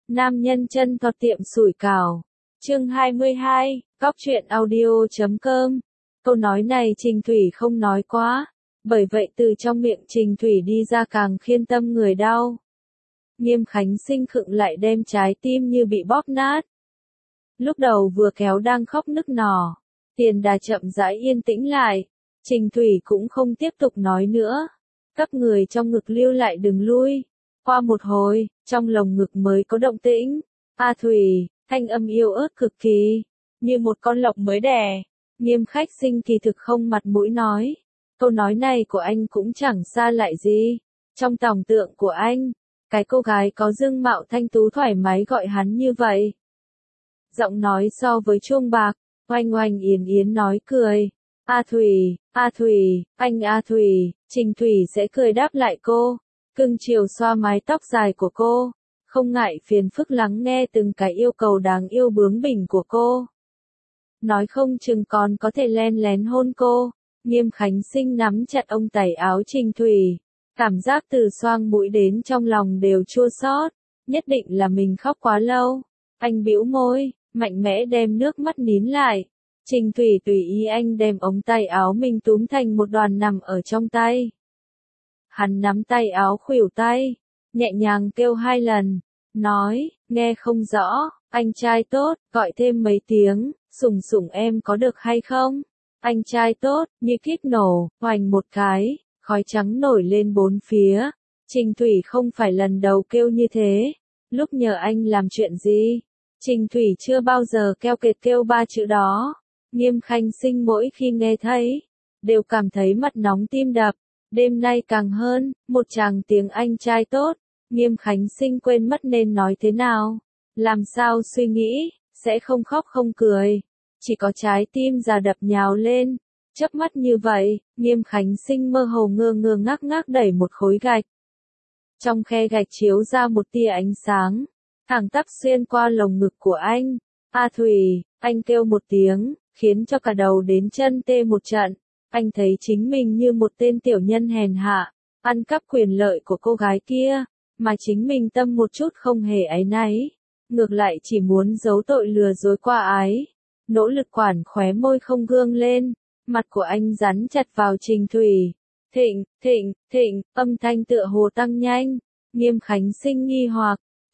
Nam nhân chân to tiệm sủi cảo. Chương 22, Góc truyện audio.com. Câu nói này Trình Thủy không nói quá, bởi vậy từ trong miệng Trình Thủy đi ra càng khiến tâm người đau. Nghiêm Khánh Sinh khựng lại đem trái tim như bị bóp nát. Lúc đầu vừa kéo đang khóc nức nở, Tiền Đà chậm rãi yên tĩnh lại, Trình Thủy cũng không tiếp tục nói nữa. Các người trong ngực lưu lại đừng lui. Qua một hồi, trong lồng ngực mới có động tĩnh. A Thủy, thanh âm yêu ớt cực kỳ, như một con lộc mới đẻ. Nghiêm Khách Sinh kỳ thực không mặt mũi nói. Câu nói này của anh cũng chẳng xa lại gì. Trong tưởng tượng của anh, cái cô gái có dung mạo thanh tú thoải mái gọi hắn như vậy. Giọng nói so với chuông bạc, oanh oanh yến yến nói cười. A Thủy, anh A Thủy, Trình Thủy sẽ cười đáp lại cô, cưng chiều xoa mái tóc dài của cô, không ngại phiền phức lắng nghe từng cái yêu cầu đáng yêu bướng bỉnh của cô. Nói không chừng còn có thể len lén hôn cô. Nghiêm Khánh Sinh nắm chặt ông tẩy áo Trình Thủy, cảm giác từ xoang mũi đến trong lòng đều chua xót, nhất định là mình khóc quá lâu. Anh bĩu môi, mạnh mẽ đem nước mắt nín lại. Trình Thủy tùy ý anh đem ống tay áo mình túm thành một đoàn nằm ở trong tay. Hắn nắm tay áo khuỷu tay, nhẹ nhàng kêu 2 lần, nói, nghe không rõ, anh trai tốt, gọi thêm mấy tiếng, sủng sủng em có được hay không? Anh trai tốt, như kíp nổ, hoành một cái, khói trắng nổi lên bốn phía. Trình Thủy không phải lần đầu kêu như thế. Lúc nhờ anh làm chuyện gì, Trình Thủy chưa bao giờ keo kiệt kêu 3 chữ đó. Nghiêm Khánh Sinh mỗi khi nghe thấy, đều cảm thấy mặt nóng tim đập. Đêm nay càng hơn, một tràng tiếng anh trai tốt. Nghiêm Khánh Sinh quên mất nên nói thế nào. Làm sao suy nghĩ, sẽ không khóc không cười. Chỉ có trái tim già đập nhào lên. Chớp mắt như vậy, Nghiêm Khánh Sinh mơ hồ ngơ ngơ ngác ngác đẩy một khối gạch. Trong khe gạch chiếu ra một tia ánh sáng, thẳng tắp xuyên qua lồng ngực của anh. A Thủy, anh kêu một tiếng, khiến cho cả đầu đến chân tê một trận. Anh thấy chính mình như một tên tiểu nhân hèn hạ, ăn cắp quyền lợi của cô gái kia, mà chính mình tâm một chút không hề áy náy, ngược lại chỉ muốn giấu tội lừa dối qua ái. Nỗ lực quản khóe môi không gương lên, mặt của anh dán chặt vào Trình Thủy. Thịnh, âm thanh tựa hồ tăng nhanh. Nghiêm Khánh Sinh nghi hoặc,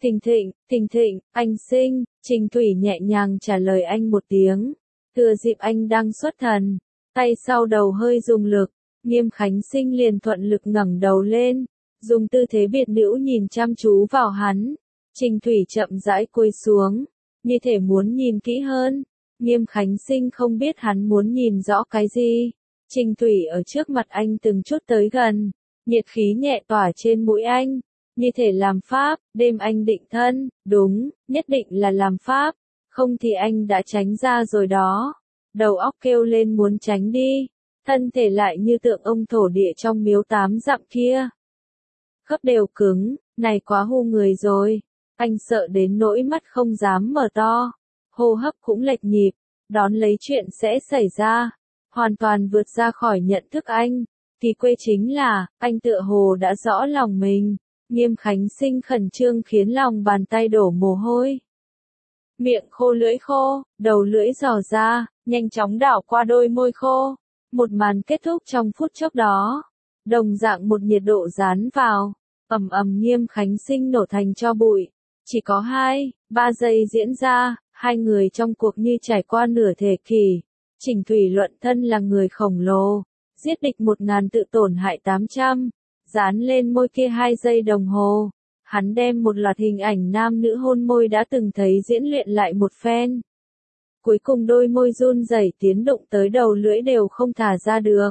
Thịnh, anh Sinh. Trình Thủy nhẹ nhàng trả lời anh một tiếng. Thừa dịp anh đang xuất thần, tay sau đầu hơi dùng lực, Nghiêm Khánh Sinh liền thuận lực ngẩng đầu lên, dùng tư thế biệt nữ nhìn chăm chú vào hắn. Trình Thủy chậm rãi cúi xuống, như thể muốn nhìn kỹ hơn. Nghiêm Khánh Sinh không biết hắn muốn nhìn rõ cái gì. Trình Thủy ở trước mặt anh từng chút tới gần, nhiệt khí nhẹ tỏa trên mũi anh, như thể làm pháp. Đêm anh định thân, đúng, nhất định là làm pháp, không thì anh đã tránh ra rồi đó. Đầu óc kêu lên muốn tránh đi, thân thể lại như tượng ông thổ địa trong miếu 8 dặm kia. Khớp đều cứng, này quá hù người rồi. Anh sợ đến nỗi mắt không dám mở to, hô hấp cũng lệch nhịp, đón lấy chuyện sẽ xảy ra, hoàn toàn vượt ra khỏi nhận thức anh. Kỳ quê chính là, anh tựa hồ đã rõ lòng mình. Nghiêm Khánh Sinh khẩn trương khiến lòng bàn tay đổ mồ hôi. Miệng khô lưỡi khô, đầu lưỡi dò ra, nhanh chóng đảo qua đôi môi khô. Một màn kết thúc trong phút chốc đó. Đồng dạng một nhiệt độ dán vào, ầm ầm Nghiêm Khánh Sinh nổ thành tro bụi. Chỉ có 2-3 giây diễn ra, hai người trong cuộc như trải qua nửa thế kỷ. Trình Thủy luận thân là người khổng lồ, giết địch 1000 tự tổn hại 800, dán lên môi kia 2 giây đồng hồ. Hắn đem một loạt hình ảnh nam nữ hôn môi đã từng thấy diễn luyện lại một phen. Cuối cùng đôi môi run rẩy tiến đụng tới đầu lưỡi đều không thả ra được.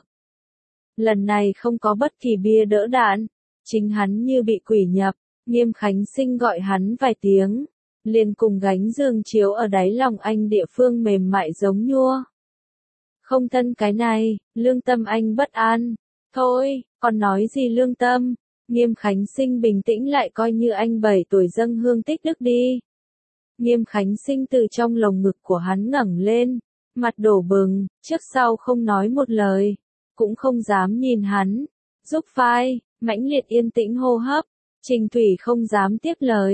Lần này không có bất kỳ bia đỡ đạn, chính hắn như bị quỷ nhập. Nghiêm Khánh Sinh gọi hắn vài tiếng, liền cùng gánh giường chiếu ở đáy lòng anh địa phương mềm mại giống nhua. Không thân cái này, lương tâm anh bất an. Thôi, còn nói gì lương tâm? Nghiêm Khánh Sinh bình tĩnh lại coi như anh 7 tuổi dâng hương tích đức đi. Nghiêm Khánh Sinh từ trong lồng ngực của hắn ngẩng lên, mặt đổ bừng, trước sau không nói một lời, cũng không dám nhìn hắn. Giúp vai, mãnh liệt yên tĩnh hô hấp. Trình Thủy không dám tiếp lời.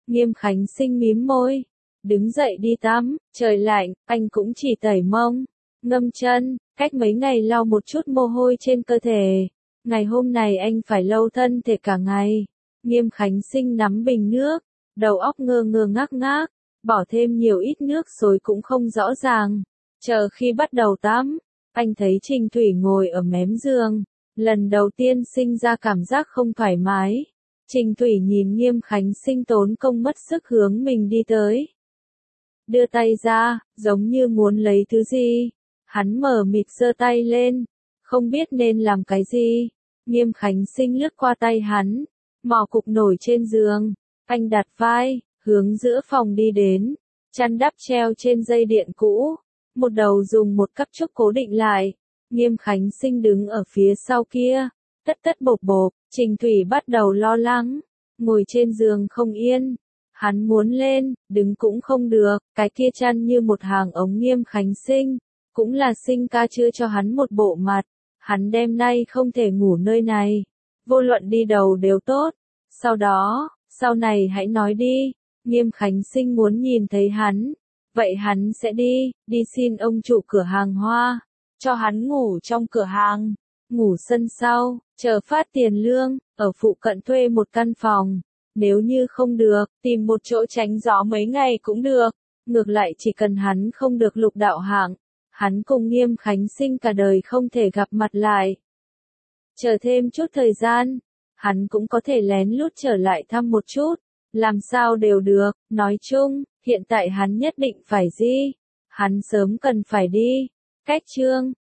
Nghiêm Khánh Sinh mím môi. Đứng dậy đi tắm, trời lạnh, anh cũng chỉ tẩy mông, ngâm chân, cách mấy ngày lau một chút mồ hôi trên cơ thể. Ngày hôm này anh phải lau thân thể cả ngày. Nghiêm Khánh Sinh nắm bình nước, đầu óc ngơ ngơ ngác ngác, bỏ thêm nhiều ít nước xối cũng không rõ ràng. Chờ khi bắt đầu tắm, anh thấy Trình Thủy ngồi ở mép giường, lần đầu tiên sinh ra cảm giác không thoải mái. Trình Thủy nhìn Nghiêm Khánh Sinh tốn công mất sức hướng mình đi tới. Đưa tay ra, giống như muốn lấy thứ gì. Hắn mờ mịt giơ tay lên, không biết nên làm cái gì. Nghiêm Khánh Sinh lướt qua tay hắn, mò cục nổi trên giường. Anh đặt vai, hướng giữa phòng đi đến, chăn đắp treo trên dây điện cũ. Một đầu dùng một cắp trúc cố định lại. Nghiêm Khánh Sinh đứng ở phía sau kia, tất tất bộp bộp. Trình Thủy bắt đầu lo lắng, ngồi trên giường không yên. Hắn muốn lên, đứng cũng không được, cái kia chăn như một hàng ống. Nghiêm Khánh Sinh, cũng là Sinh ca chưa cho hắn một bộ mặt. Hắn đêm nay không thể ngủ nơi này, vô luận đi đâu đều tốt. Sau đó, sau này hãy nói đi. Nghiêm Khánh Sinh muốn nhìn thấy hắn, vậy hắn sẽ đi xin ông chủ cửa hàng hoa, cho hắn ngủ trong cửa hàng, ngủ sân sau, chờ phát tiền lương, ở phụ cận thuê một căn phòng. Nếu như không được, tìm một chỗ tránh gió mấy ngày cũng được. Ngược lại chỉ cần hắn không được lục đạo hạng, hắn cùng Nghiêm Khánh Sinh cả đời không thể gặp mặt lại. Chờ thêm chút thời gian, hắn cũng có thể lén lút trở lại thăm một chút, làm sao đều được. Nói chung, hiện tại hắn nhất định phải hắn sớm cần phải đi. Cách chương